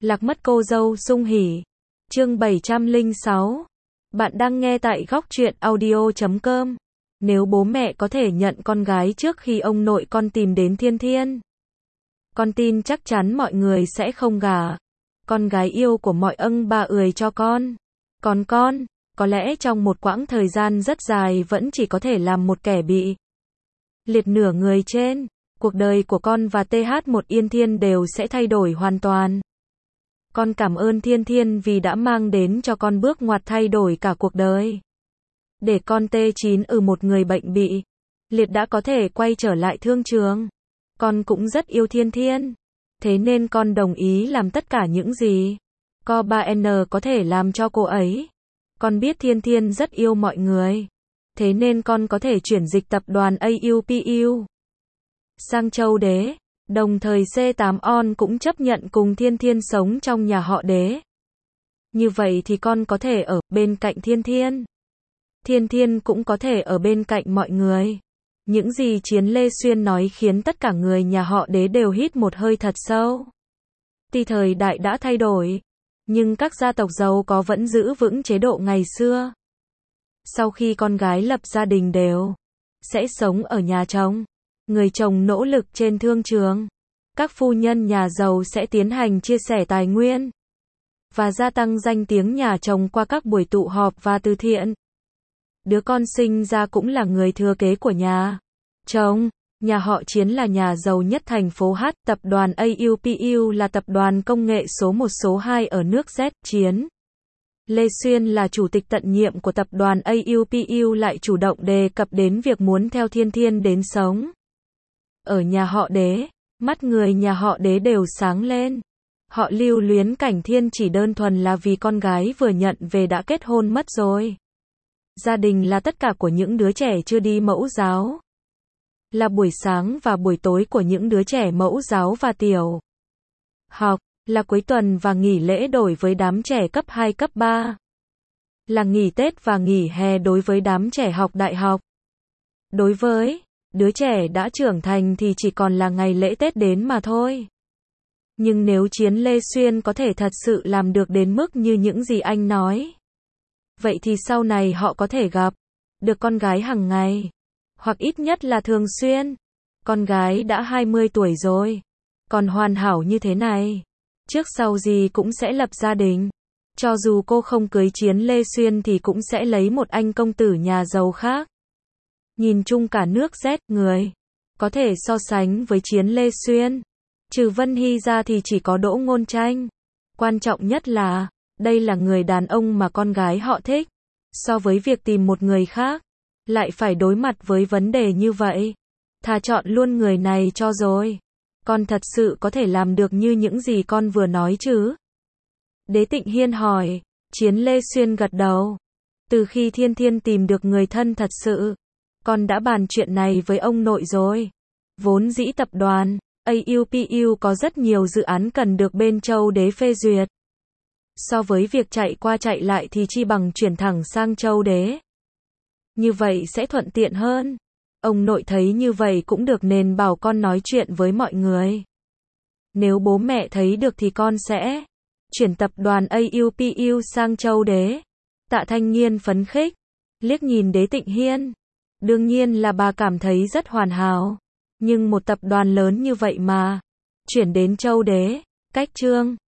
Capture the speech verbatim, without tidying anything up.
Lạc mất cô dâu sung hỉ. Chương bảy trăm lẻ sáu. Bạn đang nghe tại góc truyện audio chấm com. Nếu bố mẹ có thể nhận con gái trước khi ông nội con tìm đến Thiên Thiên, con tin chắc chắn mọi người sẽ không gả con gái yêu của mọi ông bà ười cho con. Còn con, có lẽ trong một quãng thời gian rất dài vẫn chỉ có thể làm một kẻ bị liệt nửa người trên. Cuộc đời của con và tê hát một Yên Thiên đều sẽ thay đổi hoàn toàn. Con cảm ơn Thiên Thiên vì đã mang đến cho con bước ngoặt thay đổi cả cuộc đời. Để con tê chín ở một người bệnh bị liệt đã có thể quay trở lại thương trường. Con cũng rất yêu Thiên Thiên. Thế nên con đồng ý làm tất cả những gì Co ba N có thể làm cho cô ấy. Con biết Thiên Thiên rất yêu mọi người. Thế nên con có thể chuyển dịch tập đoàn a u pê u sang châu Đế. Đồng thời C tám On cũng chấp nhận cùng Thiên Thiên sống trong nhà họ Đế. Như vậy thì con có thể ở bên cạnh Thiên Thiên. Thiên Thiên cũng có thể ở bên cạnh mọi người. Những gì Chiến Lê Xuyên nói khiến tất cả người nhà họ Đế đều hít một hơi thật sâu. Tuy thời đại đã thay đổi, nhưng các gia tộc giàu có vẫn giữ vững chế độ ngày xưa. Sau khi con gái lập gia đình đều sẽ sống ở nhà chồng. Người chồng nỗ lực trên thương trường. Các phu nhân nhà giàu sẽ tiến hành chia sẻ tài nguyên và gia tăng danh tiếng nhà chồng qua các buổi tụ họp và từ thiện. Đứa con sinh ra cũng là người thừa kế của nhà chồng. Nhà họ Chiến là nhà giàu nhất thành phố H. Tập đoàn a u pê u là tập đoàn công nghệ số một số hai ở nước Z. Chiến Lê Xuyên là chủ tịch tận nhiệm của tập đoàn a u pê u lại chủ động đề cập đến việc muốn theo Thiên Thiên đến sống ở nhà họ Đế. Mắt người nhà họ Đế đều sáng lên. Họ lưu luyến Cảnh Thiên chỉ đơn thuần là vì con gái vừa nhận về đã kết hôn mất rồi. Gia đình là tất cả của những đứa trẻ chưa đi mẫu giáo. Là buổi sáng và buổi tối của những đứa trẻ mẫu giáo và tiểu học. Là cuối tuần và nghỉ lễ đổi với đám trẻ cấp hai cấp ba. Là nghỉ Tết và nghỉ hè đối với đám trẻ học đại học. Đối với đứa trẻ đã trưởng thành thì chỉ còn là ngày lễ Tết đến mà thôi. Nhưng nếu Chiến Lê Xuyên có thể thật sự làm được đến mức như những gì anh nói, vậy thì sau này họ có thể gặp được con gái hàng ngày, hoặc ít nhất là thường xuyên. Con gái đã hai mươi tuổi rồi, còn hoàn hảo như thế này, trước sau gì cũng sẽ lập gia đình. Cho dù cô không cưới Chiến Lê Xuyên thì cũng sẽ lấy một anh công tử nhà giàu khác. Nhìn chung cả nước Z, người có thể so sánh với Chiến Lê Xuyên, trừ Vân Hy ra thì chỉ có Đỗ Ngôn Tranh. Quan trọng nhất là, đây là người đàn ông mà con gái họ thích. So với việc tìm một người khác, lại phải đối mặt với vấn đề như vậy, thà chọn luôn người này cho rồi. Con thật sự có thể làm được như những gì con vừa nói chứ? Đế Tịnh Hiên hỏi. Chiến Lê Xuyên gật đầu. Từ khi Thiên Thiên tìm được người thân thật sự, con đã bàn chuyện này với ông nội rồi. Vốn dĩ tập đoàn a u pê u có rất nhiều dự án cần được bên châu Đế phê duyệt. So với việc chạy qua chạy lại thì chi bằng chuyển thẳng sang châu Đế. Như vậy sẽ thuận tiện hơn. Ông nội thấy như vậy cũng được nên bảo con nói chuyện với mọi người. Nếu bố mẹ thấy được thì con sẽ chuyển tập đoàn a u pê u sang châu Đế. Tạ Thanh Nghiên phấn khích, liếc nhìn Đế Tịnh Hiên. Đương nhiên là bà cảm thấy rất hoàn hảo. Nhưng một tập đoàn lớn như vậy mà chuyển đến châu Đế, cách Trương